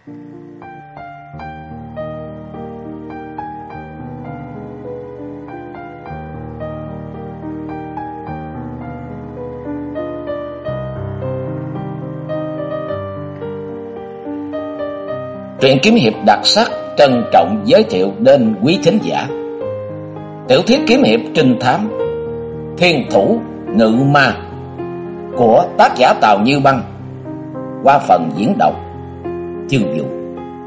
Truyện kiếm hiệp đặc sắc trân trọng giới thiệu đến quý thính giả tiểu thuyết kiếm hiệp trinh thám Thiên Thủ Ngự Ma của tác giả Tào Như Băng qua phần diễn đọc Chương Vũ.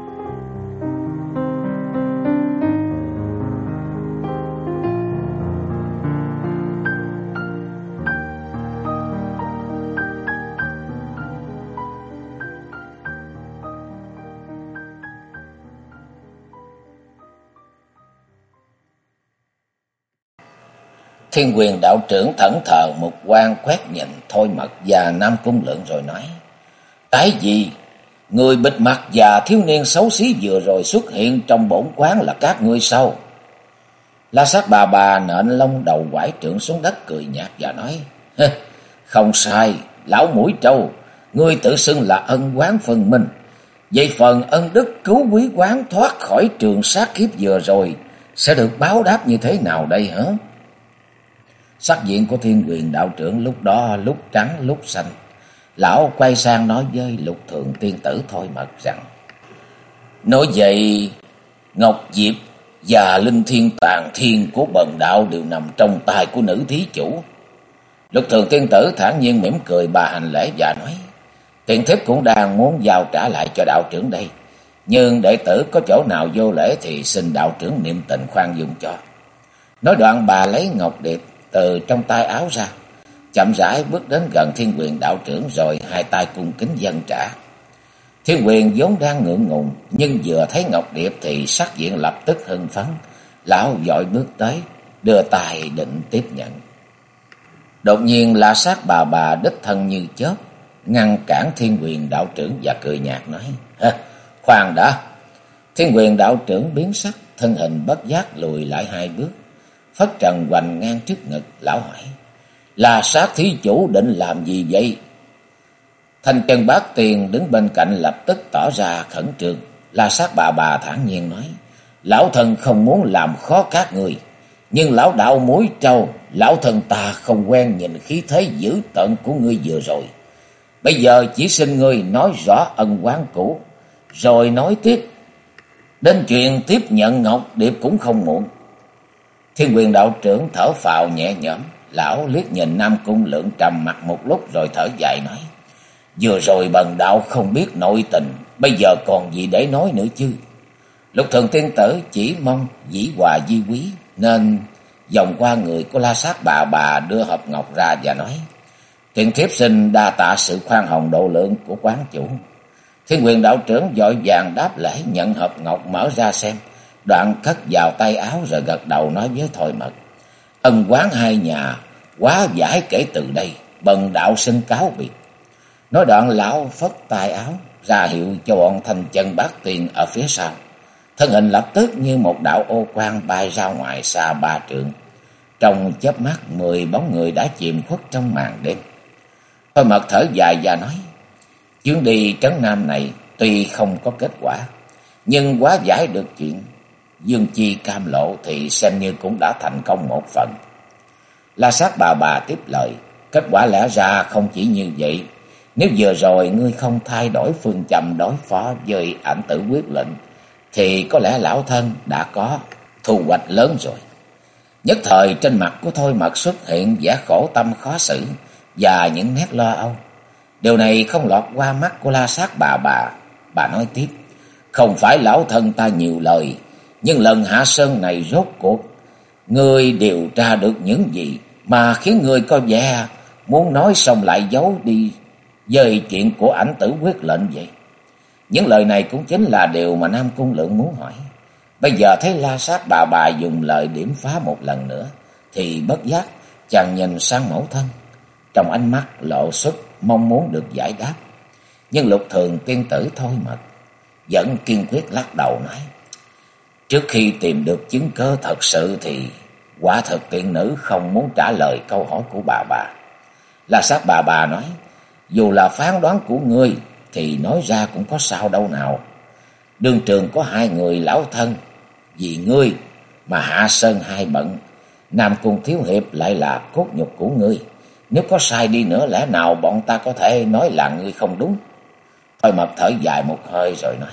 Thiên Quyền đạo trưởng thẫn thờ một quan quét nhìn Thôi Mật và Nam Cung Lượng rồi nói: Cái gì? Người bịt mặt và thiếu niên xấu xí vừa rồi xuất hiện trong bổn quán là các ngươi sao? La Sát bà nện lông đầu quải trượng xuống đất cười nhạt và nói: Không sai, lão mũi trâu, ngươi tự xưng là ân oán phân minh. Vậy phần ân đức cứu quý quán thoát khỏi trường sát kiếp vừa rồi sẽ được báo đáp như thế nào đây hả? Sắc diện của Thiên Quyền đạo trưởng lúc đó lúc trắng lúc xanh. Lão quay sang nói với Lục Thường tiên tử Thôi Mật rằng: Nói vậy Ngọc Diệp và Linh Thiên Tàn Thiên của bần đạo đều nằm trong tay của nữ thí chủ. Lục Thường tiên tử thản nhiên mỉm cười bà hành lễ và nói: Tiền thiếp cũng đang muốn giao trả lại cho đạo trưởng đây, nhưng đệ tử có chỗ nào vô lễ thì xin đạo trưởng niệm tình khoan dung cho. Nói đoạn bà lấy ngọc điệp từ trong tay áo ra, chậm rãi bước đến gần Thiên Quyền đạo trưởng rồi hai tay cung kính dâng trả. Thiên Quyền vốn đang ngượng ngùng, nhưng vừa thấy ngọc điệp thì sắc diện lập tức hưng phấn. Lão vội bước tới, đưa tay định tiếp nhận. Đột nhiên La Sát bà đích thân như chớp ngăn cản Thiên Quyền đạo trưởng và cười nhạt nói: Khoan đã. Thiên Quyền đạo trưởng biến sắc, thân hình bất giác lùi lại hai bước, phất trần hoành ngang trước ngực. Lão hỏi: La Sát thí chủ định làm gì vậy? Thanh Chân Bát Tiền đứng bên cạnh lập tức tỏ ra khẩn trương. La Sát bà thản nhiên nói: Lão thân không muốn làm khó các người, nhưng lão đạo mũi trâu, lão thân ta không quen nhìn khí thế dữ tợn của ngươi vừa rồi. Bây giờ chỉ xin ngươi nói rõ ân oán cũ, rồi nói tiếp đến chuyện tiếp nhận ngọc điệp cũng không muộn. Thiên Quyền đạo trưởng thở phào nhẹ nhõm. Lão liếc nhìn Nam Cung Lượng trầm mặt một lúc rồi thở dài nói: Vừa rồi bần đạo không biết nội tình, bây giờ còn gì để nói nữa chứ? Lục Thường tiên tử chỉ mong dĩ hòa vi quý, nên vòng qua người của La Sát bà đưa hộp ngọc ra và nói: Tiền thiếp xin đa tạ sự khoan hồng độ lượng của quán chủ. Thiên Quyền đạo trưởng vội vàng đáp lễ, nhận hộp ngọc mở ra xem, đoạn cất vào tay áo rồi gật đầu nói với Thôi Mật: Ân oán hai nhà quá giải kể từ đây, bần đạo xin cáo biệt. Nói đoạn lão phất tay áo ra hiệu cho bọn Thanh Chân Bát Tiên ở phía sau. Thân hình lập tức như một đạo ô quang bay ra ngoài xa 3 trượng. Trong chớp mắt 10 bóng người đã chìm khuất trong màn đêm. Thôi Mật thở dài và nói: Chuyến đi trấn Nam này tuy không có kết quả, nhưng quá giải được chuyện Dương Chi cam lộ thì xem như cũng đã thành công một phần. La Sát bà tiếp lời: Kết quả lẽ ra không chỉ như vậy. Nếu vừa rồi ngươi không thay đổi phương châm đối phó với Ảnh Tử Quyết Lệnh, thì có lẽ lão thân đã có thu hoạch lớn rồi. Nhất thời trên mặt của Thôi Mật xuất hiện vẻ khổ tâm khó xử và những nét lo âu. Điều này không lọt qua mắt của La Sát bà. Bà nói tiếp: Không phải lão thân ta nhiều lời, nhưng lần hạ sơn này rốt cuộc ngươi điều tra được những gì mà khiến ngươi có vẻ muốn nói xong lại giấu đi về chuyện của Ảnh Tử Quyết Lệnh vậy? Những lời này cũng chính là điều mà Nam Cung Lượng muốn hỏi. Bây giờ thấy La Sát bà dùng lời điểm phá một lần nữa, thì bất giác chàng nhìn sang mẫu thân, trong ánh mắt lộ xuất mong muốn được giải đáp. Nhưng Lục Thường tiên tử Thôi Mật vẫn kiên quyết lắc đầu nói: Trước khi tìm được chứng cớ thật sự thì quả thật tiện nữ không muốn trả lời câu hỏi của bà. La Sát bà nói: Dù là phán đoán của ngươi thì nói ra cũng có sao đâu nào. Đương trường có hai người lão thân, vì ngươi mà hạ sơn hai bận. Nam Cung thiếu hiệp lại là cốt nhục của ngươi. Nếu có sai đi nữa, lẽ nào bọn ta có thể nói là ngươi không đúng? Thôi Mật thở dài một hơi rồi nói: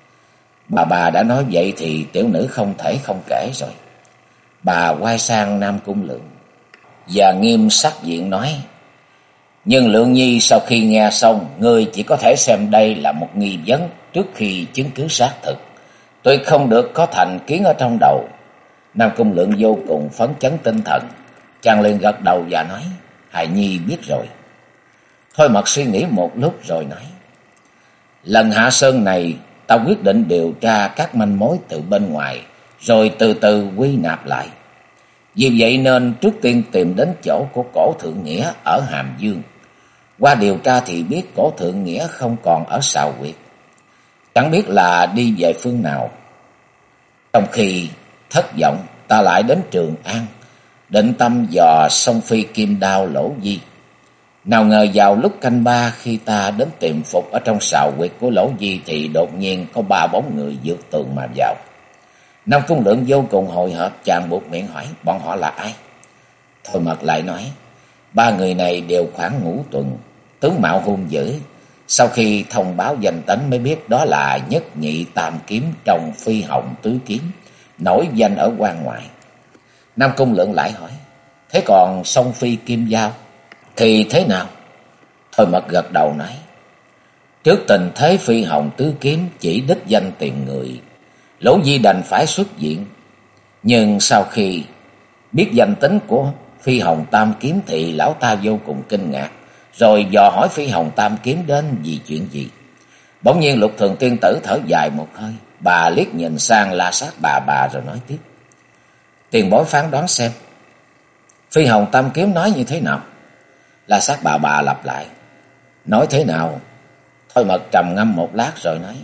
Bà đã nói vậy thì tiểu nữ không thể không kể rồi. Bà quay sang Nam Cung Lượng và nghiêm sắc diện nói: Nhưng Lượng nhi, sau khi nghe xong, ngươi chỉ có thể xem đây là một nghi vấn trước khi chứng cứ xác thực. Tôi không được có thành kiến ở trong đầu. Nam Cung Lượng vô cùng phấn chấn tinh thần, chàng liền gật đầu và nói: Hài nhi biết rồi. Thôi Mật suy nghĩ một lúc rồi nói: Lần hạ sơn này, ta quyết định điều tra các manh mối từ bên ngoài, rồi từ từ quy nạp lại. Vì vậy nên trước tiên tìm đến chỗ của Cổ Thượng Nghĩa ở Hàm Dương. Qua điều tra thì biết Cổ Thượng Nghĩa không còn ở Sào Huyệt, chẳng biết là đi về phương nào. Trong khi thất vọng, ta lại đến Trường An, định tâm dò song phi kim đao Lỗ Di. Nào ngờ vào lúc canh ba, khi ta đến tìm phục ở trong sào huyệt của Lỗ Di, thì đột nhiên có ba bóng người vượt tường mà vào. Nam Cung Lượng vô cùng hồi hộp, chàng buộc miệng hỏi: Bọn họ là ai? Thôi Mật lại nói: Ba người này đều khoảng ngũ tuần, tướng mạo hung dữ. Sau khi thông báo danh tính mới biết đó là nhất nhị tam kiếm trong Phi Hồng tứ kiếm, nổi danh ở quan ngoại. Nam Cung Lượng lại hỏi: Thế còn song phi kim dao thì thế nào? Thôi Mật gật đầu nói: Trước tình thế Phi Hồng tứ kiếm chỉ đích danh tiền người, Lỗ Di đành phải xuất diện. Nhưng sau khi biết danh tính của Phi Hồng tam kiếm thì lão ta vô cùng kinh ngạc, rồi dò hỏi Phi Hồng tam kiếm đến vì chuyện gì. Bỗng nhiên Lục Thường tiên tử thở dài một hơi, bà liếc nhìn sang La Sát bà rồi nói tiếp: Tiền bối phán đoán xem, Phi Hồng tam kiếm nói như thế nào? La Sát bà lặp lại: Nói thế nào? Thôi Mật trầm ngâm một lát rồi nói: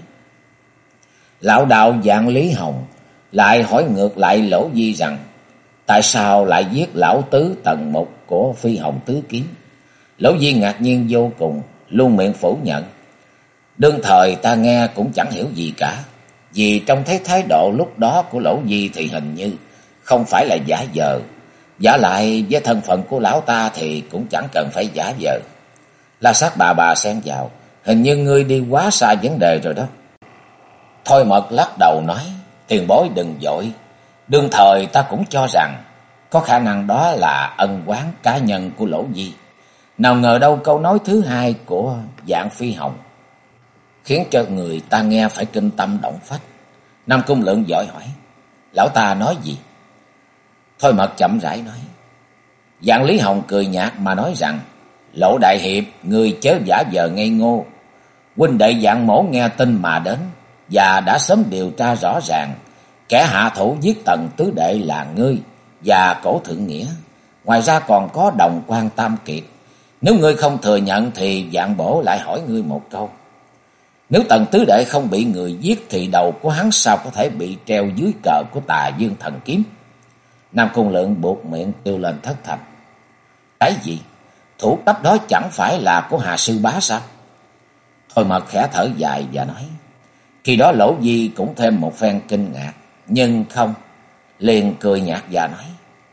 Lão đạo Vạn Lý Hồng lại hỏi ngược lại Lỗ Di rằng tại sao lại giết lão tứ tầng một của Phi Hồng tứ kiếm. Lỗ Di ngạc nhiên vô cùng, luôn miệng phủ nhận: Đương thời ta nghe cũng chẳng hiểu gì cả, vì trong thấy thái độ lúc đó của Lỗ Di thì hình như không phải là giả vờ. Giả lại với thân phận của lão ta thì cũng chẳng cần phải giả vờ. La Sát bà xen vào: Hình như ngươi đi quá xa vấn đề rồi đó. Thôi Mật lắc đầu nói: Tiền bối đừng vội. Đương thời ta cũng cho rằng có khả năng đó là ân oán cá nhân của Lỗ Di. Nào ngờ đâu câu nói thứ hai của Vạn Phi Hồng khiến cho người ta nghe phải kinh tâm động phách. Nam Cung Lượng vội hỏi: Lão ta nói gì? Thôi Mật chậm rãi nói: Vạn Lý Hồng cười nhạt mà nói rằng: Lỗ đại hiệp, người chớ giả vờ ngây ngô. Huynh đệ Vạn Mỗ nghe tin mà đến, và đã sớm điều tra rõ ràng, kẻ hạ thủ giết Tần tứ đệ là ngươi và Cổ Thượng Nghĩa. Ngoài ra còn có Đồng Quan Tam Kiệt. Nếu ngươi không thừa nhận thì Vạn Bổ lại hỏi ngươi một câu: Nếu Tần tứ đệ không bị người giết thì đầu của hắn sao có thể bị treo dưới cờ của Tà Dương thần kiếm? Nam Cung Lượng buộc miệng kêu lên thất thanh: Cái gì? Thủ cấp đó chẳng phải là của Hà Sư Bá sao? Thôi Mật khẽ thở dài và nói: Khi đó Lỗ Di cũng thêm một phen kinh ngạc, nhưng không, liền cười nhạt và nói: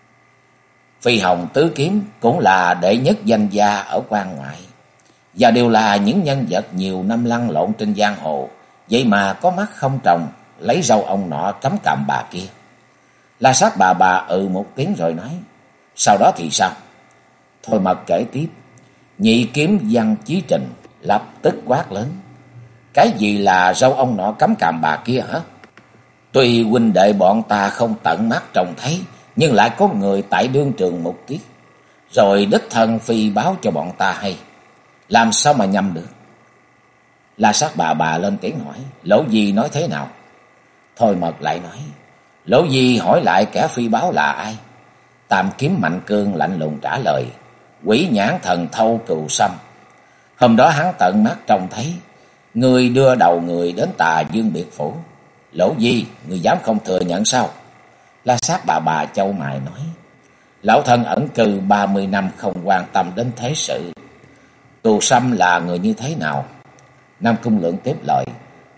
Phi Hồng tứ kiếm cũng là đệ nhất danh gia ở quan ngoại, và đều là những nhân vật nhiều năm lăn lộn trên giang hồ, vậy mà có mắt không trồng lấy râu ông nọ cắm cằm bà kia. La Sát bà một tiếng rồi nói: Sau đó thì sao? Thôi Mật kể tiếp: Nhị kiếm Văn Chí Trình lập tức quát lớn: Cái gì là râu ông nọ cắm cằm bà kia hả? Tuy huynh đệ bọn ta không tận mắt trông thấy, nhưng lại có người tại đương trường mục kiết, rồi đích thân phi báo cho bọn ta hay. Làm sao mà nhầm được? La Sát bà lên tiếng hỏi: Lỗ Di nói thế nào? Thôi Mật lại nói: Lỗ Di hỏi lại kẻ phi báo là ai. Tam Kiếm Mạnh Cương lạnh lùng trả lời: Quỷ Nhãn Thần Thâu Cừu Sâm. Hôm đó hắn tận mắt trông thấy người đưa đầu người đến Tà Dương biệt phủ. Lỗ Di, người dám không thừa nhận sao? La Sát bà chau mày nói: Lão thân ẩn cư 30 năm không quan tâm đến thế sự. Cừu Sâm là người như thế nào? Nam Cung Lượng tiếp lời: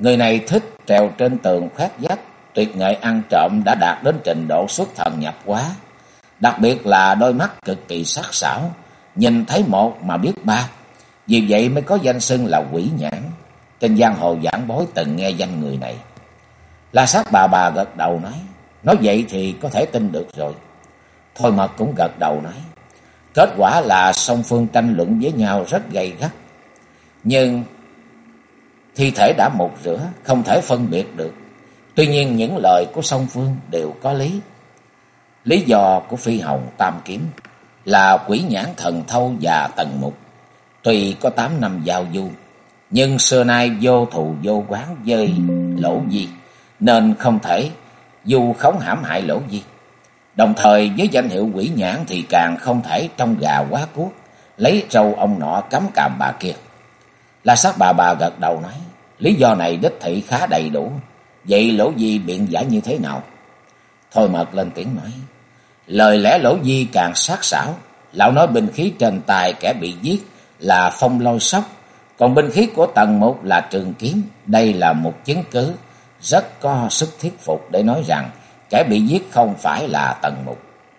Người này thích trèo trên tường khoét vách, tuyệt nghệ ăn trộm đã đạt đến trình độ xuất thần nhập hóa. Đặc biệt là đôi mắt cực kỳ sắc sảo, nhìn thấy một mà biết ba. Vì vậy mới có danh xưng là quỷ nhãn. Trên giang hồ giảng bối từng nghe danh người này. La Sát bà gật đầu nói vậy thì có thể tin được rồi. Thôi Mật cũng gật đầu nói, kết quả là song phương tranh luận với nhau rất gay gắt. Nhưng thi thể đã mục rửa, không thể phân biệt được. Tuy nhiên những lời của song phương đều có lý. Lý do của Phi Hồng Tam Kiếm là quỷ nhãn Thần Thâu và Tần Mục. Tuy có 8 năm giao du, nhưng xưa nay vô thù vô oán với Lỗ Di, nên không thể du khống hãm hại Lỗ Di. Đồng thời với danh hiệu quỷ nhãn thì càng không thể trong gà quá cuốc, lấy trâu ông nọ cắm càm bà kia. La Sát bà gật đầu nói, lý do này đích thị khá đầy đủ. Vậy Lỗ Di biện giải như thế nào? Thôi Mật lên tiếng nói, lời lẽ Lỗ Di càng sắc sảo. Lão nói binh khí trên tay kẻ bị giết là phong lôi sóc, còn binh khí của Tần Mục là trường kiếm. Đây là một chứng cứ rất có sức thuyết phục để nói rằng kẻ bị giết không phải là Tần Mục.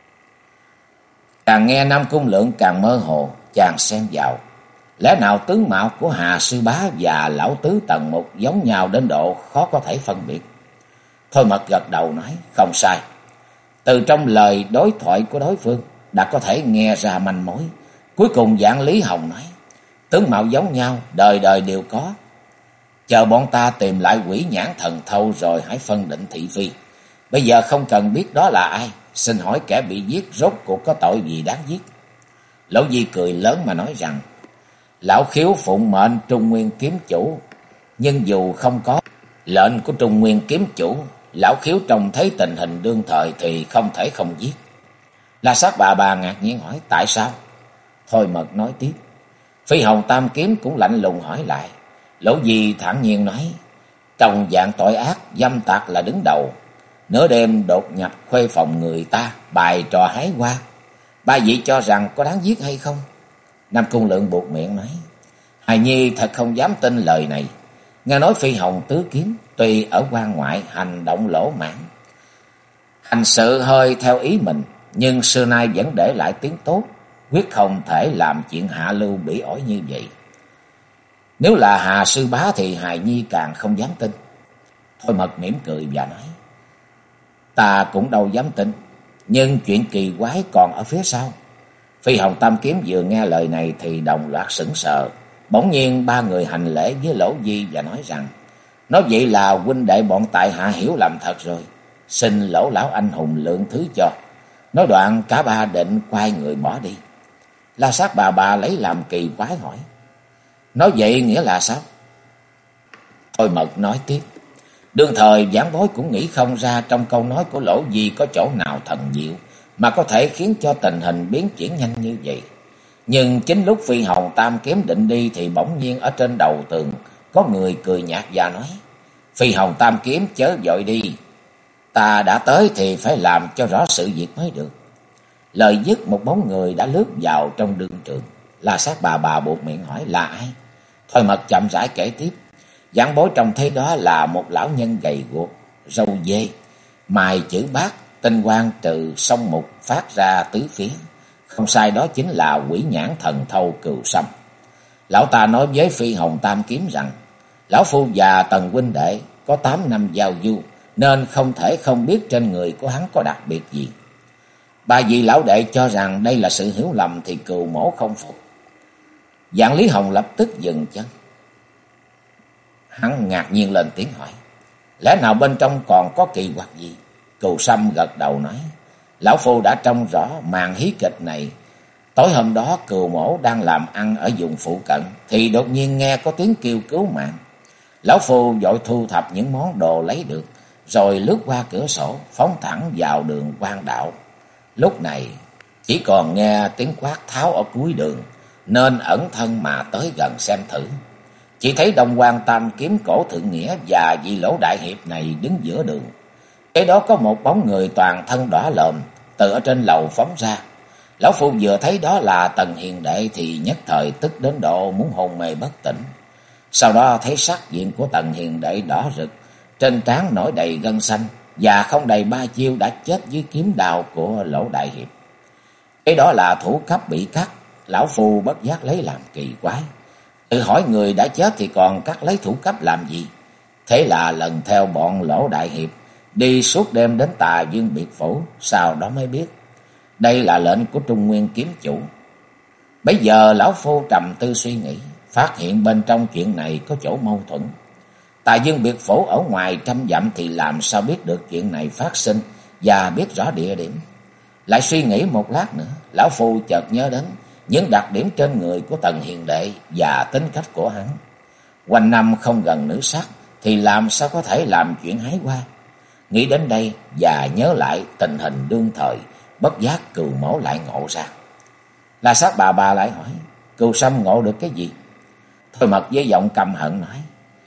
Càng nghe Nam Cung Lượng càng mơ hồ, chàng xen vào. Lẽ nào tướng mạo của Hà Sư Bá và lão tứ Tần Mục giống nhau đến độ khó có thể phân biệt? Thôi Mật gật đầu nói, không sai. Từ trong lời đối thoại của đối phương đã có thể nghe ra manh mối. Cuối cùng Vạn Lý Hồng nói, tướng mạo giống nhau, đời đời đều có. Chờ bọn ta tìm lại quỷ nhãn Thần Thâu rồi hãy phân định thị phi. Bây giờ không cần biết đó là ai. Xin hỏi kẻ bị giết rốt cuộc có tội gì đáng giết? Lỗ Di cười lớn mà nói rằng, lão khiếu phụng mệnh Trung Nguyên kiếm chủ, nhưng dù không có lệnh của Trung Nguyên kiếm chủ, lão khiếu trông thấy tình hình đương thời thì không thể không giết. La Sát bà ngạc nhiên hỏi, tại sao? Thôi Mật nói tiếp. Phi Hồng Tam Kiếm cũng lạnh lùng hỏi lại. Lỗ Di thản nhiên nói, trong dạng tội ác, dâm tặc là đứng đầu. Nửa đêm đột nhập khuê phòng người ta, bài trò hái hoa. Ba vị cho rằng có đáng giết hay không? Nam Cung Lượng buột miệng nói, hài nhi thật không dám tin lời này. Nghe nói Phi Hồng Tứ Kiếm tuy ở quan ngoại hành động lỗ mãn, hành sự hơi theo ý mình, nhưng xưa nay vẫn để lại tiếng tốt, quyết không thể làm chuyện hạ lưu bỉ ổi như vậy. Nếu là Hà Sư Bá thì hài nhi càng không dám tin. Thôi Mật mỉm cười và nói, ta cũng đâu dám tin, nhưng chuyện kỳ quái còn ở phía sau. Phi Hồng Tam Kiếm vừa nghe lời này thì đồng loạt sững sờ. Bỗng nhiên ba người hành lễ với Lỗ Di và nói rằng, nói vậy là huynh đệ bọn tại hạ hiểu lầm thật rồi. Xin Lỗ lão anh hùng lượng thứ cho. Nói đoạn cả ba định quay người bỏ đi. La Sát bà lấy làm kỳ quái hỏi, nói vậy nghĩa là sao? Thôi Mật nói tiếp, đương thời giảng bối cũng nghĩ không ra trong câu nói của Lỗ Di có chỗ nào thần diệu mà có thể khiến cho tình hình biến chuyển nhanh như vậy. Nhưng chính lúc Phi Hồng Tam Kiếm định đi thì bỗng nhiên ở trên đầu tường có người cười nhạt và nói, Phi Hồng Tam Kiếm chớ vội đi, ta đã tới thì phải làm cho rõ sự việc mới được. Lời dứt, một bóng người đã lướt vào trong đương trường. La Sát bà buột miệng hỏi, là ai? Thôi Mật chậm rãi kể tiếp. Giảng bối trông thấy đó là một lão nhân gầy guộc, râu dê, mài chữ bát, tinh quang từ sông mục phát ra tứ phía. Không sai, đó chính là quỷ nhãn Thần Thâu Cừu Sâm. Lão ta nói với Phi Hồng Tam Kiếm rằng, lão phu và Tần huynh đệ có 8 năm giao du, nên không thể không biết trên người của hắn có đặc biệt gì. Ba vị lão đệ cho rằng đây là sự hiểu lầm thì Cừu mỗ không phục. Vạn Lý Hồng lập tức dừng chân. Hắn ngạc nhiên lên tiếng hỏi, lẽ nào bên trong còn có kỳ quặc gì? Cừu Sâm gật đầu nói, lão phu đã trông rõ màn hí kịch này. Tối hôm đó Cừu mỗ đang làm ăn ở vùng phụ cận thì đột nhiên nghe có tiếng kêu cứu mạng. Lão phu vội thu thập những món đồ lấy được, rồi lướt qua cửa sổ phóng thẳng vào đường quan đạo. Lúc này chỉ còn nghe tiếng quát tháo ở cuối đường, nên ẩn thân mà tới gần xem thử. Chỉ thấy Đông Quan Tam Kiếm cổ Thượng Nghĩa và vị Lỗ đại hiệp này đứng giữa đường. Cái đó có một bóng người toàn thân đỏ lòm từ ở trên lầu phóng ra. Lão phu vừa thấy đó là Tần hiền đệ thì nhất thời tức đến độ muốn hôn mê bất tỉnh. Sau đó thấy sắc diện của Tần Hiền Đệ đỏ rực, trên trán nổi đầy gân xanh, và không đầy 3 chiêu đã chết dưới kiếm đao của Lỗ Đại Hiệp. Cái đó là thủ cấp bị cắt. Lão phu bất giác lấy làm kỳ quái, tự hỏi người đã chết thì còn cắt lấy thủ cấp làm gì. Thế là lần theo bọn Lỗ Đại Hiệp đi suốt đêm đến Tà Dương biệt phủ, sau đó mới biết đây là lệnh của Trung Nguyên kiếm chủ. Bây giờ lão phu trầm tư suy nghĩ, phát hiện bên trong chuyện này có chỗ mâu thuẫn. Tà Dương biệt phủ ở ngoài 100 dặm thì làm sao biết được chuyện này phát sinh và biết rõ địa điểm. Lại suy nghĩ một lát nữa, lão phu chợt nhớ đến những đặc điểm trên người của Tần Hiền Đệ và tính cách của hắn. Quanh năm không gần nữ sắc thì làm sao có thể làm chuyện hái hoa. Nghĩ đến đây và nhớ lại tình hình đương thời, bất giác Cừu Mổ lại ngộ ra. La Sát bà lại hỏi, Cừu Sâm ngộ được cái gì? Thôi Mật với giọng căm hận nói,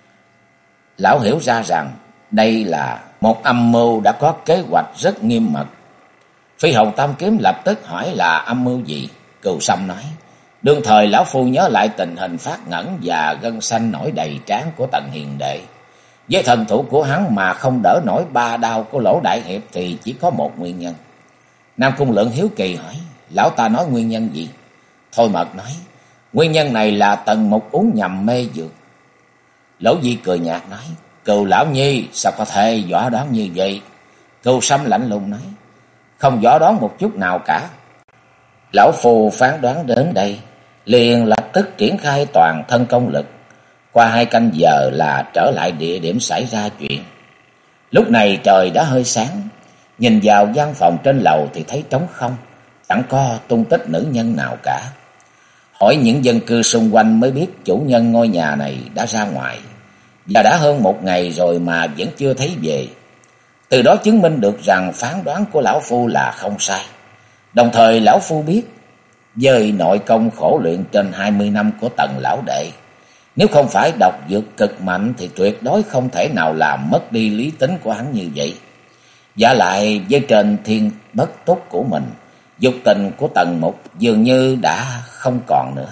lão hiểu ra rằng đây là một âm mưu đã có kế hoạch rất nghiêm mật. Phi Hồng Tam Kiếm lập tức hỏi là âm mưu gì? Cừu Sâm nói, đương thời lão phu nhớ lại tình hình phát ngẩn và gân xanh nổi đầy trán của Tần Hiền Đệ. Với thần thủ của hắn mà không đỡ nổi 3 đao của Lỗ Đại Hiệp thì chỉ có một nguyên nhân. Nam Cung Lượng hiếu kỳ hỏi, lão ta nói nguyên nhân gì? Thôi Mật nói, nguyên nhân này là Tần Mục uống nhầm mê dược. Lỗ Di cười nhạt nói, Cừu lão nhi sao có thể võ đoán như vậy? Cừu Sâm lạnh lùng nói, không võ đoán một chút nào cả. Lão phu phán đoán đến đây, liền lập tức triển khai toàn thân công lực. Qua 2 canh giờ là trở lại địa điểm xảy ra chuyện. Lúc này trời đã hơi sáng, nhìn vào gian phòng trên lầu thì thấy trống không, chẳng có tung tích nữ nhân nào cả. Hỏi những dân cư xung quanh mới biết chủ nhân ngôi nhà này đã ra ngoài, và đã hơn 1 ngày rồi mà vẫn chưa thấy về. Từ đó chứng minh được rằng phán đoán của lão phu là không sai. Đồng thời lão phu biết, với nội công khổ luyện trên 20 năm của Tần lão đệ, nếu không phải độc dược cực mạnh thì tuyệt đối không thể nào làm mất đi lý tính của hắn như vậy. Giả lại với trên thiên bất túc của mình, dục tình của Tần Mục dường như đã không còn nữa.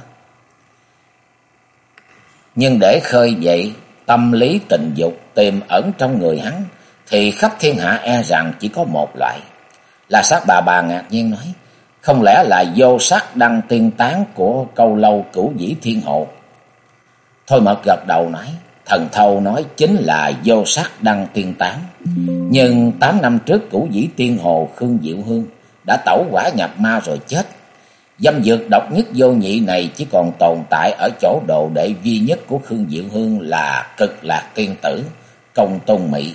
Nhưng để khơi dậy tâm lý tình dục tiềm ẩn trong người hắn thì khắp thiên hạ e rằng chỉ có một loại. La Sát bà ngạc nhiên nói, không lẽ là vô sắc đăng tiên tán của Câu Lâu Cửu Dĩ Thiên Hồ? Thôi Mật gật đầu nói, thần thâu nói chính là vô sắc đăng tiên tán. Nhưng 8 năm trước Cửu Dĩ Tiên Hồ Khương Diệu Hương đã tẩu hỏa nhập ma rồi chết. Dâm dược độc nhất vô nhị này chỉ còn tồn tại ở chỗ đồ đệ duy nhất của Khương Diệu Hương là Cực Lạc Tiên Tử Công Tôn Mị.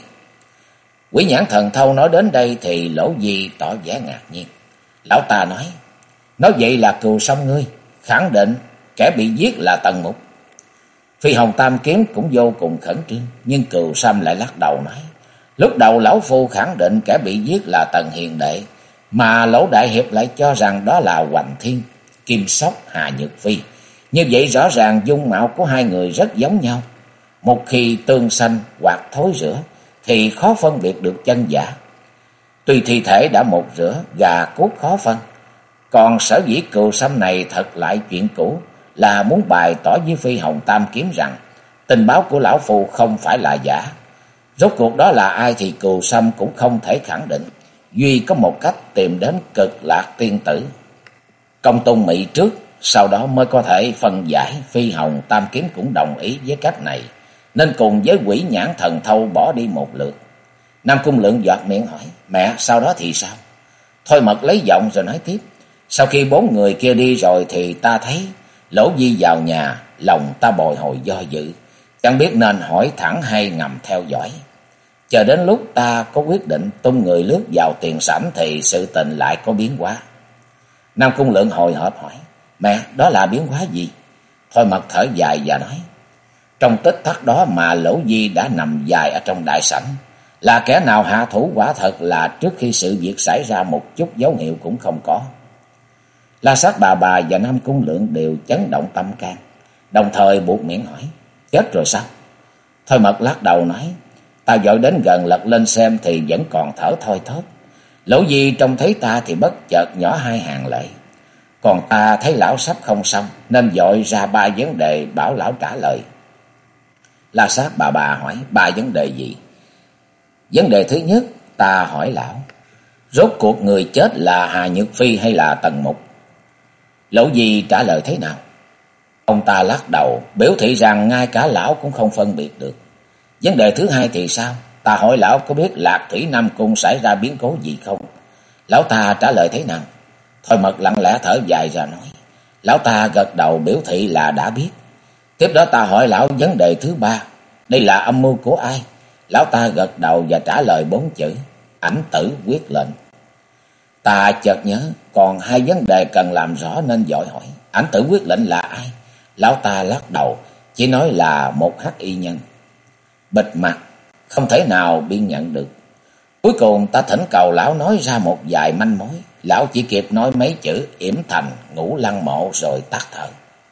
Quỷ Nhãn thần thâu nói đến đây thì Lỗ Di tỏ vẻ ngạc nhiên. Lão ta nói vậy là Cừu Sâm ngươi khẳng định kẻ bị giết là Tần Mục. Phi Hồng Tam Kiếm cũng vô cùng khẩn trương, nhưng Cừu Sâm lại lắc đầu nói, lúc đầu lão phu khẳng định kẻ bị giết là Tần Hiền Đệ, mà Lỗ Đại Hiệp lại cho rằng đó là Hoành Thiên, Kim Sóc, Hà Nhược Phi. Như vậy rõ ràng dung mạo của hai người rất giống nhau. Một khi tương sanh hoặc thối rữa thì khó phân biệt được chân giả. Tuy thi thể đã một rửa, gà cốt khó phân. Còn sở dĩ Cừu Sâm này thật lại chuyện cũ là muốn bày tỏ với Phi Hồng Tam Kiếm rằng tình báo của lão phu không phải là giả. Rốt cuộc đó là ai thì Cừu Sâm cũng không thể khẳng định. Duy có một cách tìm đến Cực Lạc Tiên Tử Công Tôn Mị trước, sau đó mới có thể phân giải. Phi Hồng Tam Kiếm cũng đồng ý với cách này, nên cùng với Quỷ Nhãn thần thâu bỏ đi một lượt. Nam Cung Lượng giọt miệng hỏi, mẹ sau đó thì sao? Thôi Mật lấy giọng rồi nói tiếp, sau khi 4 người kia đi rồi thì ta thấy Lỗ Di vào nhà, lòng ta bồi hồi do dự, chẳng biết nên hỏi thẳng hay ngầm theo dõi. Chờ đến lúc ta có quyết định tung người lướt vào tiền sảnh thì sự tình lại có biến hóa. Nam Cung Lượng hồi hộp hỏi, mẹ đó là biến hóa gì? Thôi Mật thở dài và nói, trong tích tắc đó mà Lỗ Di đã nằm dài ở trong đại sảnh, là kẻ nào hạ thủ quả thật là trước khi sự việc xảy ra một chút dấu hiệu cũng không có. La Sát bà và Nam Cung Lượng đều chấn động tâm can, đồng thời buộc miệng hỏi, chết rồi sao? Thôi Mật lắc đầu nói, ta vội đến gần lật lên xem thì vẫn còn thở thoi thóp. Lỗ Di trông thấy ta thì bất chợt nhỏ 2 hàng lệ. Còn ta thấy lão sắp không xong nên vội ra 3 vấn đề bảo lão trả lời. La Sát bà hỏi, ba vấn đề gì? Vấn đề thứ nhất, ta hỏi lão, rốt cuộc người chết là Hà Nhược Phi hay là Tần Mục? Lão Di trả lời thế nào? Ông ta lắc đầu, biểu thị rằng ngay cả lão cũng không phân biệt được. Vấn đề thứ hai thì sao? Ta hỏi lão có biết Lạc Thủy Nam Cung xảy ra biến cố gì không? Lão ta trả lời thế nào? Thôi Mật lặng lẽ thở dài ra nói. Lão ta gật đầu biểu thị là đã biết. Tiếp đó ta hỏi lão vấn đề thứ ba, đây là âm mưu của ai? Lão ta gật đầu và trả lời 4 chữ, Ảnh Tử quyết lệnh. Ta chợt nhớ còn 2 vấn đề cần làm rõ nên vội hỏi, Ảnh Tử quyết lệnh là ai? Lão ta lắc đầu, chỉ nói là một hắc y nhân, bịt mặt, không thể nào biên nhận được. Cuối cùng ta thỉnh cầu lão nói ra một vài manh mối. Lão chỉ kịp nói mấy chữ Yểm Thành, Ngũ Lăng Mộ rồi tắt thở.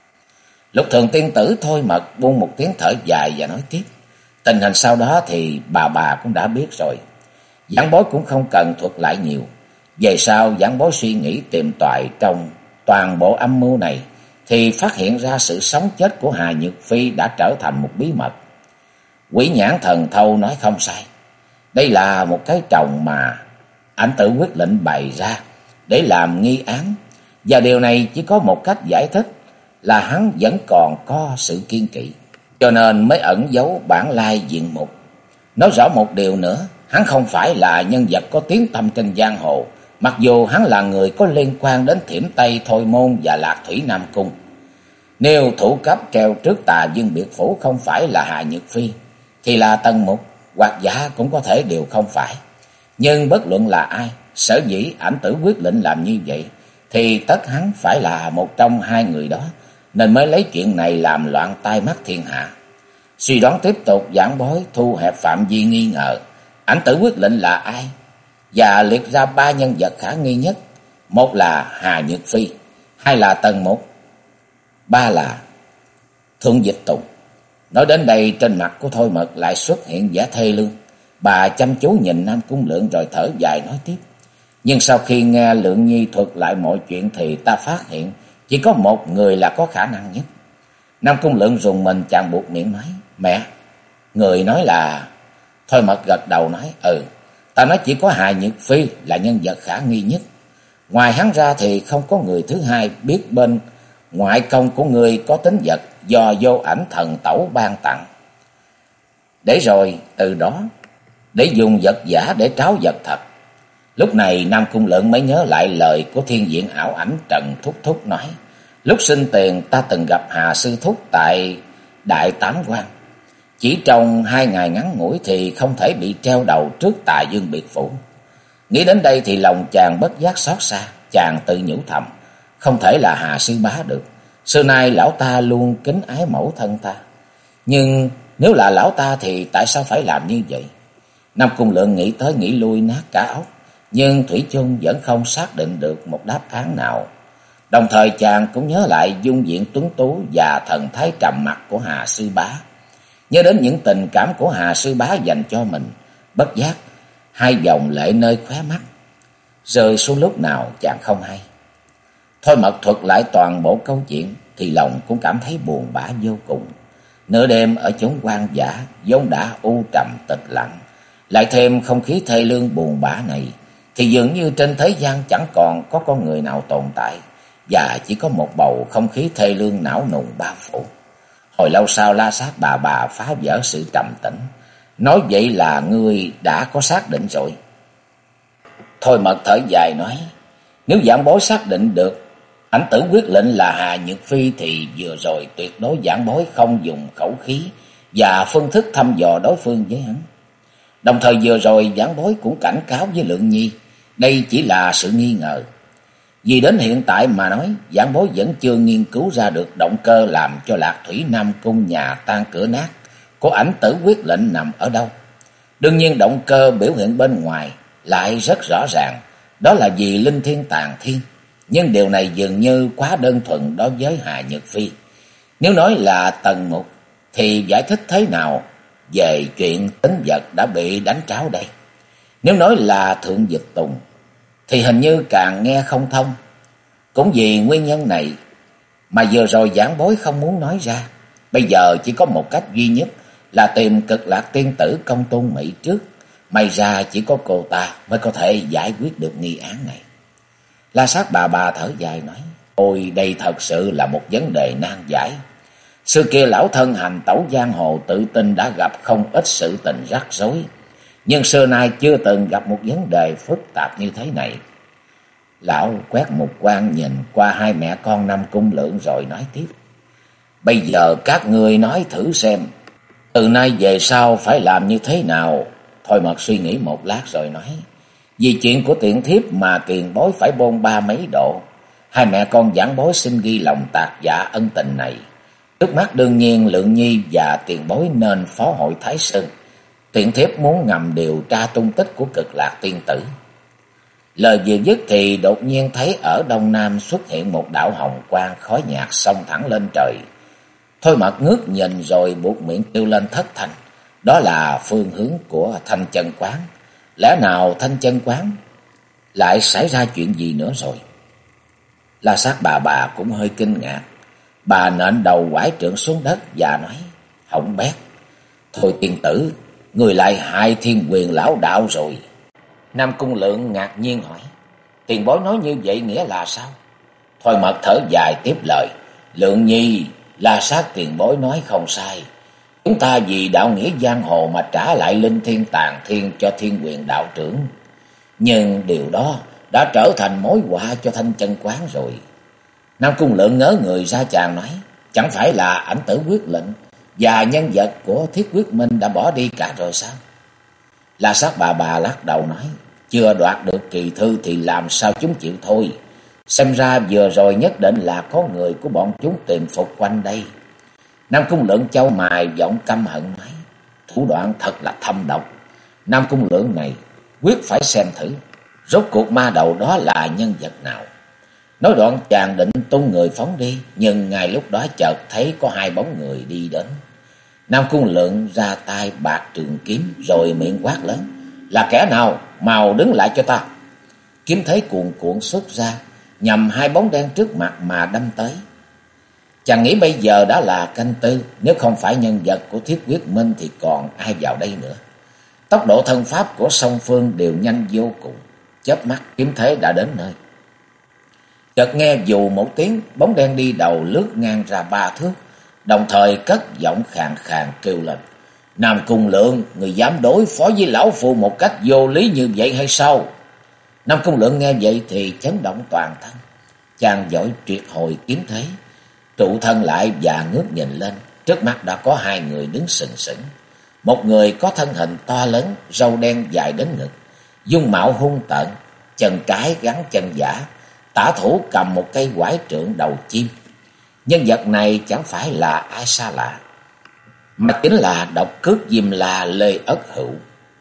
Lục Thường tiên tử Thôi Mật buông một tiếng thở dài và nói tiếp. Tình hình sau đó thì bà cũng đã biết rồi. Giảng bối cũng không cần thuật lại nhiều. Về sau giảng bối suy nghĩ tìm tòi trong toàn bộ âm mưu này thì phát hiện ra sự sống chết của Hà Nhược Phi đã trở thành một bí mật. Quỷ Nhãn Thần Thâu nói không sai. Đây là một cái trồng mà Ảnh Tử quyết lệnh bày ra để làm nghi án. Và điều này chỉ có một cách giải thích là hắn vẫn còn có sự kiên kỵ, cho nên mới ẩn giấu bản lai diện mục. Nói rõ một điều nữa, hắn không phải là nhân vật có tiếng tăm trên giang hồ, mặc dù hắn là người có liên quan đến Thiểm Tây Thôi Môn và Lạc Thủy Nam Cung. Nếu thủ cấp treo trước Tà Dương Biệt Phủ không phải là Hà Nhược Phi, thì là Tần Mục hoặc giả cũng có thể đều không phải. Nhưng bất luận là ai, sở dĩ Ảnh Tử quyết định làm như vậy, thì tất hắn phải là một trong 2 người đó, nên mới lấy chuyện này làm loạn tai mắt thiên hạ. Suy đoán tiếp tục, giảng bối thu hẹp phạm vi nghi ngờ. Ảnh Tử quyết định là ai? Và liệt ra 3 nhân vật khả nghi nhất. 1 là Hà Nhược Phi, 2 là Tần Mục, 3 là Thượng Dịch Tùng. Nói đến đây trên mặt của Thôi Mật lại xuất hiện vẻ thê lương. Bà chăm chú nhìn Nam Cung Lượng rồi thở dài nói tiếp. Nhưng sau khi nghe Lượng Nhi thuật lại mọi chuyện thì ta phát hiện chỉ có một người là có khả năng nhất. Nam Cung Lượng rùng mình chàng buộc miệng nói. Mẹ, người nói là... Thôi Mật gật đầu nói. Ta nói chỉ có Hà Nhược Phi là nhân vật khả nghi nhất. Ngoài hắn ra thì không có người thứ hai biết bên ngoại công của người có tính vật do Vô Ảnh Thần Tẩu ban tặng. Để rồi từ đó để dùng vật giả để tráo vật thật. Lúc này Nam Cung Lượng mới nhớ lại lời của Thiên Diện Ảo Ảnh Trần Thúc Thúc nói. Lúc sinh tiền ta từng gặp Hà Sư Thúc tại Đại Tám Quan. Chỉ trong 2 ngày ngắn ngủi thì không thể bị treo đầu trước Tà Dương Biệt Phủ. Nghĩ đến đây thì lòng chàng bất giác xót xa. Chàng tự nhủ thầm, không thể là Hà Sư Bá được. Xưa nay lão ta luôn kính ái mẫu thân ta. Nhưng nếu là lão ta thì tại sao phải làm như vậy? Nam Cung Lượng nghĩ tới nghĩ lui nát cả óc, nhưng thủy chung vẫn không xác định được một đáp án nào. Đồng thời chàng cũng nhớ lại dung diện tuấn tú và thần thái trầm mặc của Hà Sư Bá. Nhớ đến những tình cảm của Hà Sư Bá dành cho mình, bất giác 2 dòng lệ nơi khóe mắt rơi xuống lúc nào chàng không hay. Thôi Mật thuật lại toàn bộ câu chuyện thì lòng cũng cảm thấy buồn bã vô cùng. Nửa đêm ở chốn hoang dã vốn đã u trầm tịch lặng, lại thêm không khí thê lương buồn bã này, thì dường như trên thế gian chẳng còn có con người nào tồn tại, và chỉ có một bầu không khí thê lương não nùng bao phủ. Hồi lâu sau La Sát bà phá vỡ sự trầm tĩnh, nói vậy là ngươi đã có xác định rồi. Thôi Mật thở dài nói, nếu giảng bối xác định được Ảnh Tử quyết lệnh là Hà Nhược Phi thì vừa rồi tuyệt đối giảng bối không dùng khẩu khí và phương thức thăm dò đối phương với hắn. Đồng thời vừa rồi giảng bối cũng cảnh cáo với Lượng Nhi, đây chỉ là sự nghi ngờ. Vì đến hiện tại mà nói, giảng bối vẫn chưa nghiên cứu ra được động cơ làm cho Lạc Thủy Nam Cung nhà tan cửa nát của Ảnh Tử quyết lệnh nằm ở đâu. Đương nhiên động cơ biểu hiện bên ngoài lại rất rõ ràng, đó là vì linh thiên tàn thiên. Nhưng điều này dường như quá đơn thuần đối với Hà Nhược Phi. Nếu nói là Tần Mục thì giải thích thế nào về chuyện tính vật đã bị đánh tráo đây? Nếu nói là Thượng Dịch Tùng thì hình như càng nghe không thông. Cũng vì nguyên nhân này mà vừa rồi giảng bối không muốn nói ra. Bây giờ chỉ có một cách duy nhất là tìm Cực Lạc tiên tử Công Tôn Mỹ trước. May ra chỉ có cô ta mới có thể giải quyết được nghi án này. La Sát bà thở dài nói, ôi đây thật sự là một vấn đề nan giải. Xưa kia lão thân hành tẩu giang hồ tự tin đã gặp không ít sự tình rắc rối, nhưng xưa nay chưa từng gặp một vấn đề phức tạp như thế này. Lão quét một quan nhìn qua hai mẹ con Nam Cung Lượng rồi nói tiếp, bây giờ các ngươi nói thử xem, từ nay về sau phải làm như thế nào? Thôi Mật suy nghĩ một lát rồi nói, vì chuyện của Tiện Thiếp mà tiền bối phải bôn ba mấy độ. Hai mẹ con giảng bối xin ghi lòng tạc dạ ân tình này. Trước mắt đương nhiên Lượng Nhi và tiền bối nên phó hội Thái Sơn. Tiện Thiếp muốn ngầm điều tra tung tích của Cực Lạc tiên tử. Lời vừa dứt thì đột nhiên thấy ở đông nam xuất hiện một đạo hồng quang khói nhạt xông thẳng lên trời. Thôi Mật ngước nhìn rồi buột miệng kêu lên thất thanh. Đó là phương hướng của Thanh Chân Quán. Lẽ nào Thanh Chân Quán lại xảy ra chuyện gì nữa rồi? La Sát bà cũng hơi kinh ngạc. Bà nện đầu quải trượng xuống đất và nói, hỏng bét, thôi tiên tử, người lại hại Thiên Quyền lão đạo rồi. Nam Cung Lượng ngạc nhiên hỏi, tiền bối nói như vậy nghĩa là sao? Thôi Mật thở dài tiếp lời, Lượng Nhi, La Sát tiền bối nói không sai. Chúng ta vì đạo nghĩa giang hồ mà trả lại linh thiên tàn thiên cho Thiên Quyền đạo trưởng. Nhưng điều đó đã trở thành mối họa cho Thanh Chân Quán rồi. Nam Cung Lượng ngớ người ra chàng nói, chẳng phải là ảnh tử quyết lệnh và nhân vật của Thiết Quyết Minh đã bỏ đi cả rồi sao? La Sát bà lắc đầu nói, chưa đoạt được kỳ thư thì làm sao chúng chịu thôi. Xem ra vừa rồi nhất định là có người của bọn chúng tìm phục quanh đây. Nam Cung Lượng chau mày giọng căm hận nói, thủ đoạn thật là thâm độc. Nam Cung Lượng này quyết phải xem thử rốt cuộc ma đầu đó là nhân vật nào. Nói đoạn chàng định tung người phóng đi, nhưng ngay lúc đó chợt thấy có hai bóng người đi đến. Nam Cung Lượng ra tay bạc trường kiếm rồi miệng quát lớn, là kẻ nào? Mau đứng lại cho ta. Kiếm thế cuồn cuộn xuất ra, nhằm hai bóng đen trước mặt mà đâm tới. Chàng nghĩ bây giờ đã là canh tư, nếu không phải nhân vật của Thiết Quyết Minh thì còn ai vào đây nữa. Tốc độ thân pháp của song phương đều nhanh vô cùng, chớp mắt kiếm thế đã đến nơi. Chợt nghe dù một tiếng, bóng đen đi đầu lướt ngang ra 3 thước, đồng thời cất giọng khàn khàn kêu lên, Nam Cung Lượng, người dám đối phó với lão phu một cách vô lý như vậy hay sao? Nam Cung Lượng nghe vậy thì chấn động toàn thân. Chàng vội triệt hồi kiếm thế, trụ thân lại và ngước nhìn lên. Trước mắt đã có hai người đứng sừng sững. Một người có thân hình to lớn, râu đen dài đến ngực, dung mạo hung tợn, chân trái gắn chân giả, tả thủ cầm một cây quải trượng đầu chim. Nhân vật này chẳng phải là ai xa lạ, mà chính là độc cước Diêm La Lê Ất Hữu.